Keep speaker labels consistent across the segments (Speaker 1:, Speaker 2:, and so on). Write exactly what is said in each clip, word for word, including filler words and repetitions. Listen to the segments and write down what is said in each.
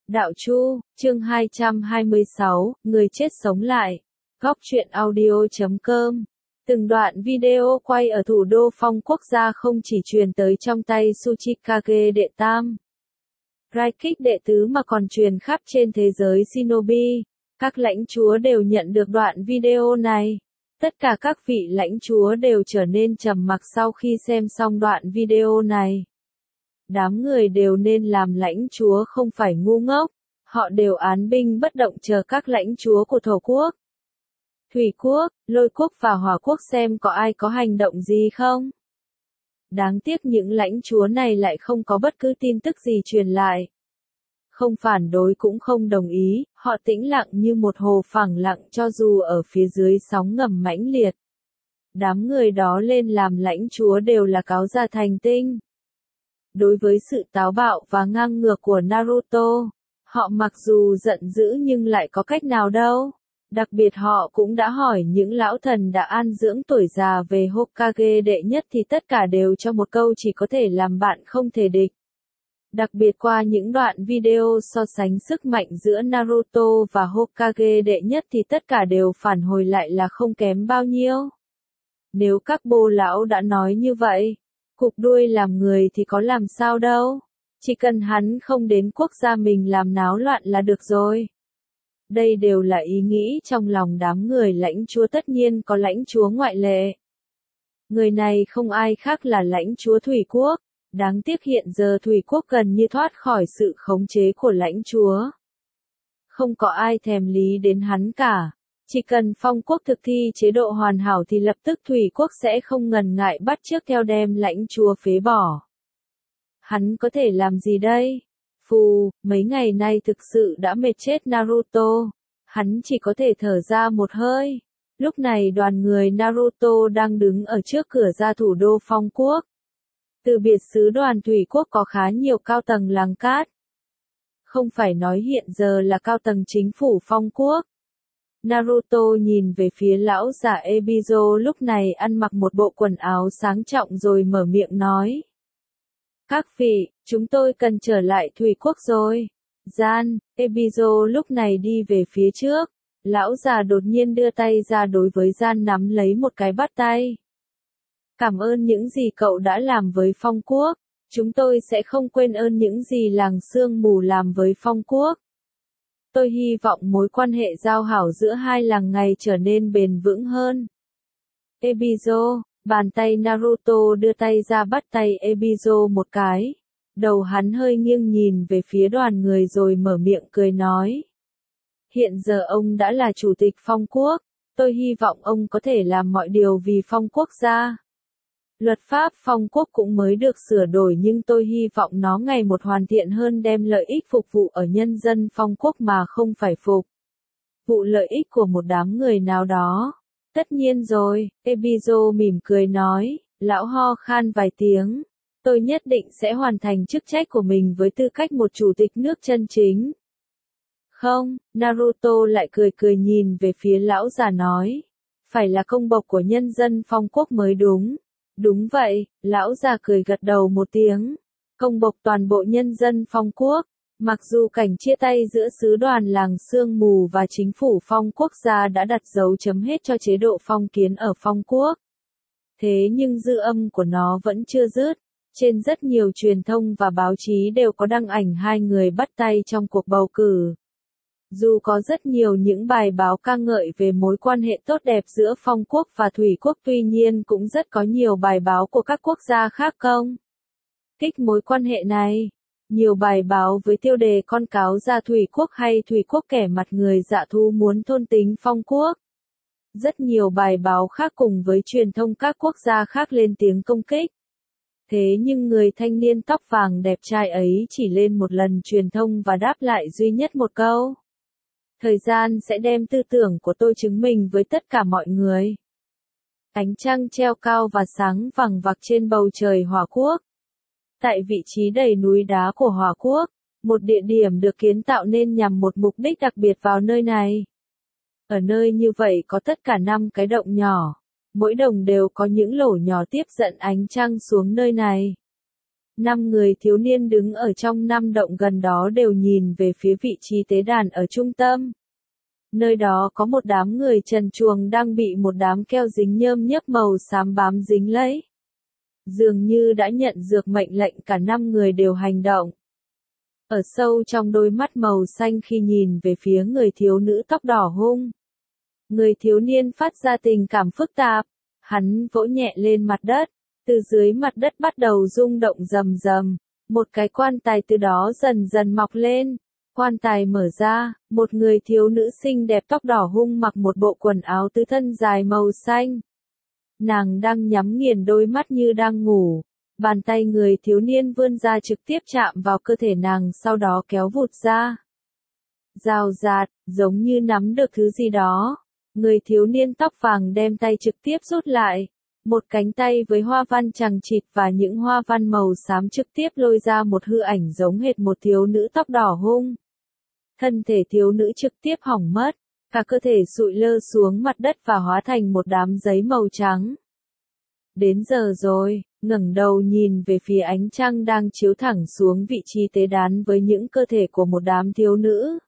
Speaker 1: Đạo Chu, chương hai trăm hai mươi sáu, người chết sống lại. Góc truyện audio chấm com. Từng đoạn video quay ở thủ đô Phong Quốc gia không chỉ truyền tới trong tay Tsuchikage đệ tam, Raikik đệ tứ mà còn truyền khắp trên thế giới Shinobi. Các lãnh chúa đều nhận được đoạn video này. Tất cả các vị lãnh chúa đều trở nên trầm mặc sau khi xem xong đoạn video này. Đám người đều nên làm lãnh chúa không phải ngu ngốc, họ đều án binh bất động chờ các lãnh chúa của thổ quốc, thủy quốc, lôi quốc và hỏa quốc xem có ai có hành động gì không. Đáng tiếc những lãnh chúa này lại không có bất cứ tin tức gì truyền lại. Không phản đối cũng không đồng ý, họ tĩnh lặng như một hồ phẳng lặng cho dù ở phía dưới sóng ngầm mãnh liệt. Đám người đó lên làm lãnh chúa đều là cáo gia thành tinh. Đối với sự táo bạo và ngang ngược của Naruto, họ mặc dù giận dữ nhưng lại có cách nào đâu. Đặc biệt họ cũng đã hỏi những lão thần đã an dưỡng tuổi già về Hokage đệ nhất thì tất cả đều cho một câu chỉ có thể làm bạn không thể địch. Đặc biệt qua những đoạn video so sánh sức mạnh giữa Naruto và Hokage đệ nhất thì tất cả đều phản hồi lại là không kém bao nhiêu. Nếu các bô lão đã nói như vậy, cụp đuôi làm người thì có làm sao đâu. Chỉ cần hắn không đến quốc gia mình làm náo loạn là được rồi. Đây đều là ý nghĩ trong lòng đám người lãnh chúa, tất nhiên có lãnh chúa ngoại lệ. Người này không ai khác là lãnh chúa thủy quốc. Đáng tiếc hiện giờ thủy quốc gần như thoát khỏi sự khống chế của lãnh chúa. Không có ai thèm lý đến hắn cả. Chỉ cần Phong quốc thực thi chế độ hoàn hảo thì lập tức thủy quốc sẽ không ngần ngại bắt chước theo đem lãnh chúa phế bỏ. Hắn có thể làm gì đây? Phù, mấy ngày nay thực sự đã mệt chết Naruto. Hắn chỉ có thể thở ra một hơi. Lúc này đoàn người Naruto đang đứng ở trước cửa ra thủ đô Phong quốc. Từ biệt sứ đoàn thủy quốc có khá nhiều cao tầng làng cát. Không phải nói hiện giờ là cao tầng chính phủ Phong quốc. Naruto nhìn về phía lão già Ebizo lúc này ăn mặc một bộ quần áo sang trọng rồi mở miệng nói. Các vị, chúng tôi cần trở lại thủy quốc rồi. Gian, Ebizo lúc này đi về phía trước. Lão già đột nhiên đưa tay ra đối với Gian nắm lấy một cái bắt tay. Cảm ơn những gì cậu đã làm với Phong quốc. Chúng tôi sẽ không quên ơn những gì làng sương mù làm với Phong quốc. Tôi hy vọng mối quan hệ giao hảo giữa hai làng ngày trở nên bền vững hơn. Ebizo, bàn tay Naruto đưa tay ra bắt tay Ebizo một cái. Đầu hắn hơi nghiêng nhìn về phía đoàn người rồi mở miệng cười nói. Hiện giờ ông đã là chủ tịch Phong quốc. Tôi hy vọng ông có thể làm mọi điều vì Phong quốc gia. Luật pháp Phong quốc cũng mới được sửa đổi nhưng tôi hy vọng nó ngày một hoàn thiện hơn, đem lợi ích phục vụ ở nhân dân Phong quốc mà không phải phục vụ lợi ích của một đám người nào đó. Tất nhiên rồi, Ebizo mỉm cười nói, lão ho khan vài tiếng. Tôi nhất định sẽ hoàn thành chức trách của mình với tư cách một chủ tịch nước chân chính. Không, Naruto lại cười cười nhìn về phía lão già nói. Phải là công bộc của nhân dân Phong quốc mới đúng. Đúng vậy, lão già cười gật đầu một tiếng. Công bộc toàn bộ nhân dân Phong quốc. Mặc dù cảnh chia tay giữa sứ đoàn làng sương mù và chính phủ Phong quốc gia đã đặt dấu chấm hết cho chế độ phong kiến ở Phong quốc. Thế nhưng dư âm của nó vẫn chưa dứt. Trên rất nhiều truyền thông và báo chí đều có đăng ảnh hai người bắt tay trong cuộc bầu cử. Dù có rất nhiều những bài báo ca ngợi về mối quan hệ tốt đẹp giữa Phong quốc và thủy quốc, tuy nhiên cũng rất có nhiều bài báo của các quốc gia khác công kích mối quan hệ này. Nhiều bài báo với tiêu đề con cáo ra thủy quốc hay thủy quốc kẻ mặt người dạ thú muốn thôn tính Phong quốc. Rất nhiều bài báo khác cùng với truyền thông các quốc gia khác lên tiếng công kích. Thế nhưng người thanh niên tóc vàng đẹp trai ấy chỉ lên một lần truyền thông và đáp lại duy nhất một câu. Thời gian sẽ đem tư tưởng của tôi chứng minh với tất cả mọi người. Ánh trăng treo cao và sáng vằng vặc trên bầu trời Hỏa quốc. Tại vị trí đầy núi đá của Hỏa quốc, một địa điểm được kiến tạo nên nhằm một mục đích đặc biệt vào nơi này. Ở nơi như vậy có tất cả năm cái động nhỏ. Mỗi đồng đều có những lỗ nhỏ tiếp dẫn ánh trăng xuống nơi này. Năm người thiếu niên đứng ở trong năm động gần đó đều nhìn về phía vị trí tế đàn ở trung tâm. Nơi đó có một đám người trần truồng đang bị một đám keo dính nhơm nhớp màu xám bám dính lấy. Dường như đã nhận dược mệnh lệnh, cả năm người đều hành động. Ở sâu trong đôi mắt màu xanh khi nhìn về phía người thiếu nữ tóc đỏ hung. Người thiếu niên phát ra tình cảm phức tạp, hắn vỗ nhẹ lên mặt đất, từ dưới mặt đất bắt đầu rung động rầm rầm, một cái quan tài từ đó dần dần mọc lên. Quan tài mở ra, một người thiếu nữ xinh đẹp tóc đỏ hung mặc một bộ quần áo tứ thân dài màu xanh. Nàng đang nhắm nghiền đôi mắt như đang ngủ. Bàn tay người thiếu niên vươn ra trực tiếp chạm vào cơ thể nàng, sau đó kéo vụt ra. Rào rạt, giống như nắm được thứ gì đó. Người thiếu niên tóc vàng đem tay trực tiếp rút lại. Một cánh tay với hoa văn chằng chịt và những hoa văn màu xám trực tiếp lôi ra một hư ảnh giống hệt một thiếu nữ tóc đỏ hung. Thân thể thiếu nữ trực tiếp hỏng mất, cả cơ thể sụi lơ xuống mặt đất và hóa thành một đám giấy màu trắng. Đến giờ rồi, ngẩng đầu nhìn về phía ánh trăng đang chiếu thẳng xuống vị trí tế đàn với những cơ thể của một đám thiếu nữ.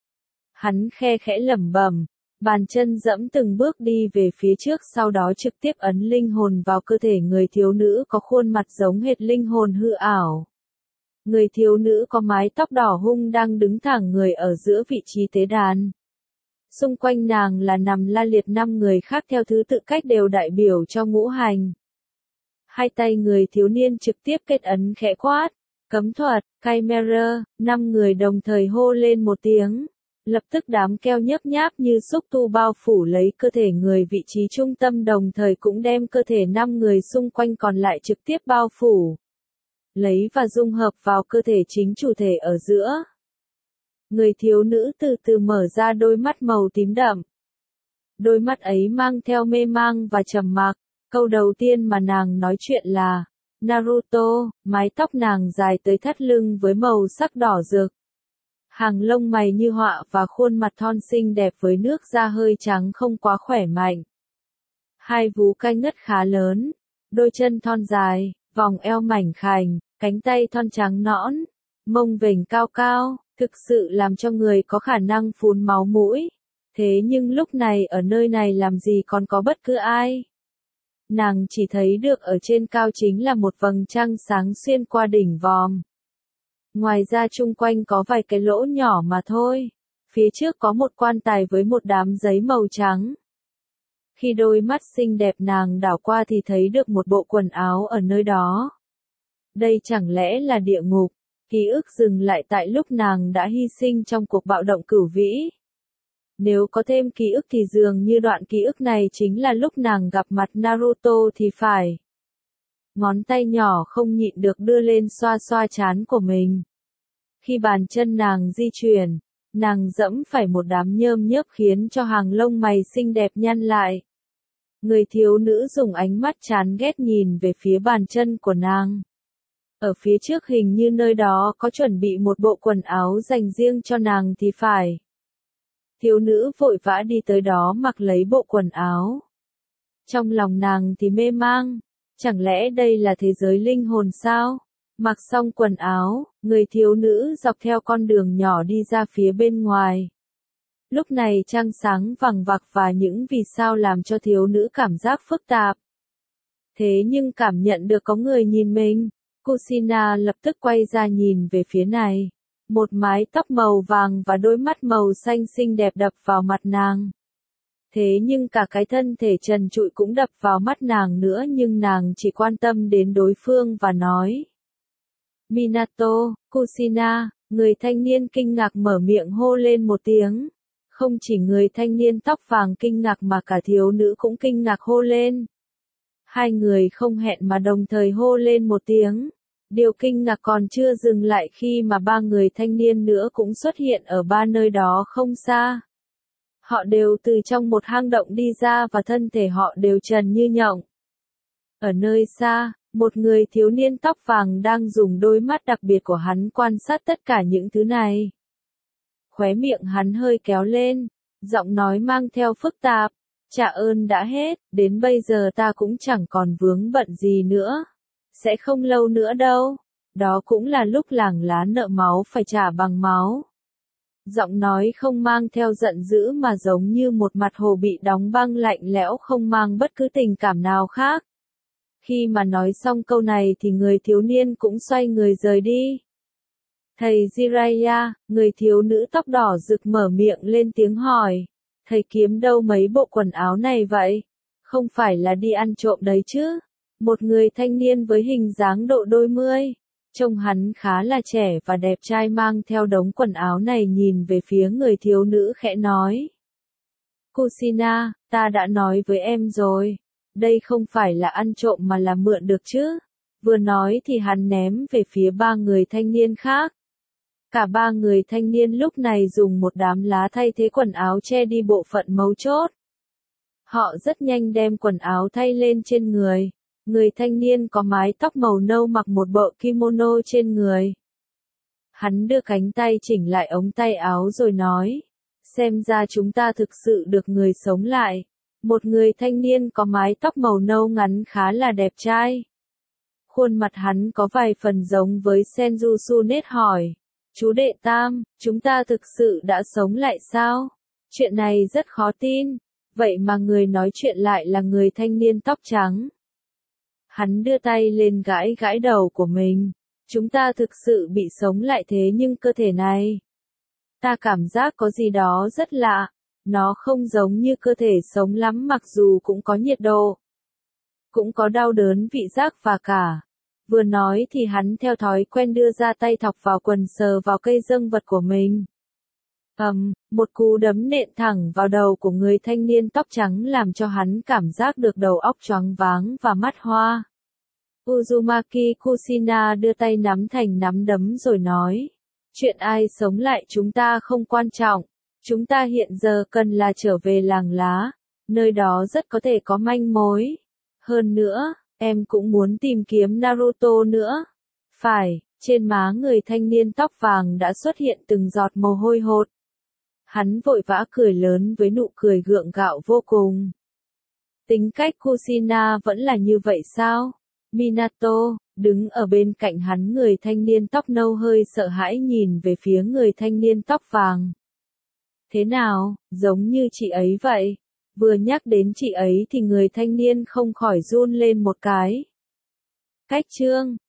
Speaker 1: Hắn khe khẽ lẩm bẩm, bàn chân dẫm từng bước đi về phía trước, sau đó trực tiếp ấn linh hồn vào cơ thể người thiếu nữ có khuôn mặt giống hệt linh hồn hư ảo. Người thiếu nữ có mái tóc đỏ hung đang đứng thẳng người ở giữa vị trí tế đàn. Xung quanh nàng là nằm la liệt năm người khác theo thứ tự cách đều đại biểu cho ngũ hành. Hai tay người thiếu niên trực tiếp kết ấn khẽ quát, cấm thuật, Chimera, năm người đồng thời hô lên một tiếng. Lập tức đám keo nhấp nháp như xúc tu bao phủ lấy cơ thể người vị trí trung tâm, đồng thời cũng đem cơ thể năm người xung quanh còn lại trực tiếp bao phủ. Lấy và dung hợp vào cơ thể chính chủ thể ở giữa. Người thiếu nữ từ từ mở ra đôi mắt màu tím đậm. Đôi mắt ấy mang theo mê mang và trầm mặc. Câu đầu tiên mà nàng nói chuyện là Naruto, mái tóc nàng dài tới thắt lưng với màu sắc đỏ rực. Hàng lông mày như họa và khuôn mặt thon xinh đẹp với nước da hơi trắng không quá khỏe mạnh. Hai vú canh ngất khá lớn, đôi chân thon dài, vòng eo mảnh khảnh, cánh tay thon trắng nõn, mông vểnh cao cao, thực sự làm cho người có khả năng phun máu mũi. Thế nhưng lúc này ở nơi này làm gì còn có bất cứ ai. Nàng chỉ thấy được ở trên cao chính là một vầng trăng sáng xuyên qua đỉnh vòm. Ngoài ra chung quanh có vài cái lỗ nhỏ mà thôi. Phía trước có một quan tài với một đám giấy màu trắng. Khi đôi mắt xinh đẹp nàng đảo qua thì thấy được một bộ quần áo ở nơi đó. Đây chẳng lẽ là địa ngục? Ký ức dừng lại tại lúc nàng đã hy sinh trong cuộc bạo động cửu vĩ. Nếu có thêm ký ức thì dường như đoạn ký ức này chính là lúc nàng gặp mặt Naruto thì phải. Ngón tay nhỏ không nhịn được đưa lên xoa xoa trán của mình. Khi bàn chân nàng di chuyển, nàng dẫm phải một đám nhơm nhớp khiến cho hàng lông mày xinh đẹp nhăn lại. Người thiếu nữ dùng ánh mắt chán ghét nhìn về phía bàn chân của nàng. Ở phía trước hình như nơi đó có chuẩn bị một bộ quần áo dành riêng cho nàng thì phải. Thiếu nữ vội vã đi tới đó mặc lấy bộ quần áo. Trong lòng nàng thì mê mang, chẳng lẽ đây là thế giới linh hồn sao? Mặc xong quần áo, người thiếu nữ dọc theo con đường nhỏ đi ra phía bên ngoài. Lúc này trăng sáng vằng vặc và những vì sao làm cho thiếu nữ cảm giác phức tạp. Thế nhưng cảm nhận được có người nhìn mình, Kushina lập tức quay ra nhìn về phía này. Một mái tóc màu vàng và đôi mắt màu xanh xinh đẹp đập vào mặt nàng. Thế nhưng cả cái thân thể trần trụi cũng đập vào mắt nàng nữa, nhưng nàng chỉ quan tâm đến đối phương và nói. Minato, Kushina, người thanh niên kinh ngạc mở miệng hô lên một tiếng. Không chỉ người thanh niên tóc vàng kinh ngạc mà cả thiếu nữ cũng kinh ngạc hô lên. Hai người không hẹn mà đồng thời hô lên một tiếng. Điều kinh ngạc còn chưa dừng lại khi mà ba người thanh niên nữa cũng xuất hiện ở ba nơi đó không xa. Họ đều từ trong một hang động đi ra và thân thể họ đều trần như nhộng. Ở nơi xa, một người thiếu niên tóc vàng đang dùng đôi mắt đặc biệt của hắn quan sát tất cả những thứ này. Khóe miệng hắn hơi kéo lên, giọng nói mang theo phức tạp. Trả ơn đã hết, đến bây giờ ta cũng chẳng còn vướng bận gì nữa. Sẽ không lâu nữa đâu. Đó cũng là lúc làng lá nợ máu phải trả bằng máu. Giọng nói không mang theo giận dữ mà giống như một mặt hồ bị đóng băng lạnh lẽo, không mang bất cứ tình cảm nào khác. Khi mà nói xong câu này thì người thiếu niên cũng xoay người rời đi. Thầy Jiraiya, người thiếu nữ tóc đỏ rực mở miệng lên tiếng hỏi. Thầy kiếm đâu mấy bộ quần áo này vậy? Không phải là đi ăn trộm đấy chứ? Một người thanh niên với hình dáng độ đôi mươi. Trông hắn khá là trẻ và đẹp trai mang theo đống quần áo này nhìn về phía người thiếu nữ khẽ nói. Kushina, ta đã nói với em rồi. Đây không phải là ăn trộm mà là mượn được chứ. Vừa nói thì hắn ném về phía ba người thanh niên khác. Cả ba người thanh niên lúc này dùng một đám lá thay thế quần áo che đi bộ phận mấu chốt. Họ rất nhanh đem quần áo thay lên trên người. Người thanh niên có mái tóc màu nâu mặc một bộ kimono trên người. Hắn đưa cánh tay chỉnh lại ống tay áo rồi nói. Xem ra chúng ta thực sự được người sống lại. Một người thanh niên có mái tóc màu nâu ngắn khá là đẹp trai. Khuôn mặt hắn có vài phần giống với Senju Sunet hỏi. Chú đệ tam, chúng ta thực sự đã sống lại sao? Chuyện này rất khó tin. Vậy mà người nói chuyện lại là người thanh niên tóc trắng. Hắn đưa tay lên gãi gãi đầu của mình. Chúng ta thực sự bị sống lại thế nhưng cơ thể này. Ta cảm giác có gì đó rất lạ. Nó không giống như cơ thể sống lắm mặc dù cũng có nhiệt độ. Cũng có đau đớn vị giác và cả. Vừa nói thì hắn theo thói quen đưa ra tay thọc vào quần sờ vào cây dâng vật của mình. Ầm, um, một cú đấm nện thẳng vào đầu của người thanh niên tóc trắng làm cho hắn cảm giác được đầu óc choáng váng và mắt hoa. Uzumaki Kushina đưa tay nắm thành nắm đấm rồi nói. Chuyện ai sống lại chúng ta không quan trọng. Chúng ta hiện giờ cần là trở về làng lá. Nơi đó rất có thể có manh mối. Hơn nữa, em cũng muốn tìm kiếm Naruto nữa. Phải, trên má người thanh niên tóc vàng đã xuất hiện từng giọt mồ hôi hột. Hắn vội vã cười lớn với nụ cười gượng gạo vô cùng. Tính cách Kushina vẫn là như vậy sao? Minato, đứng ở bên cạnh hắn người thanh niên tóc nâu hơi sợ hãi nhìn về phía người thanh niên tóc vàng. Thế nào, giống như chị ấy vậy? Vừa nhắc đến chị ấy thì người thanh niên không khỏi run lên một cái. Cách chương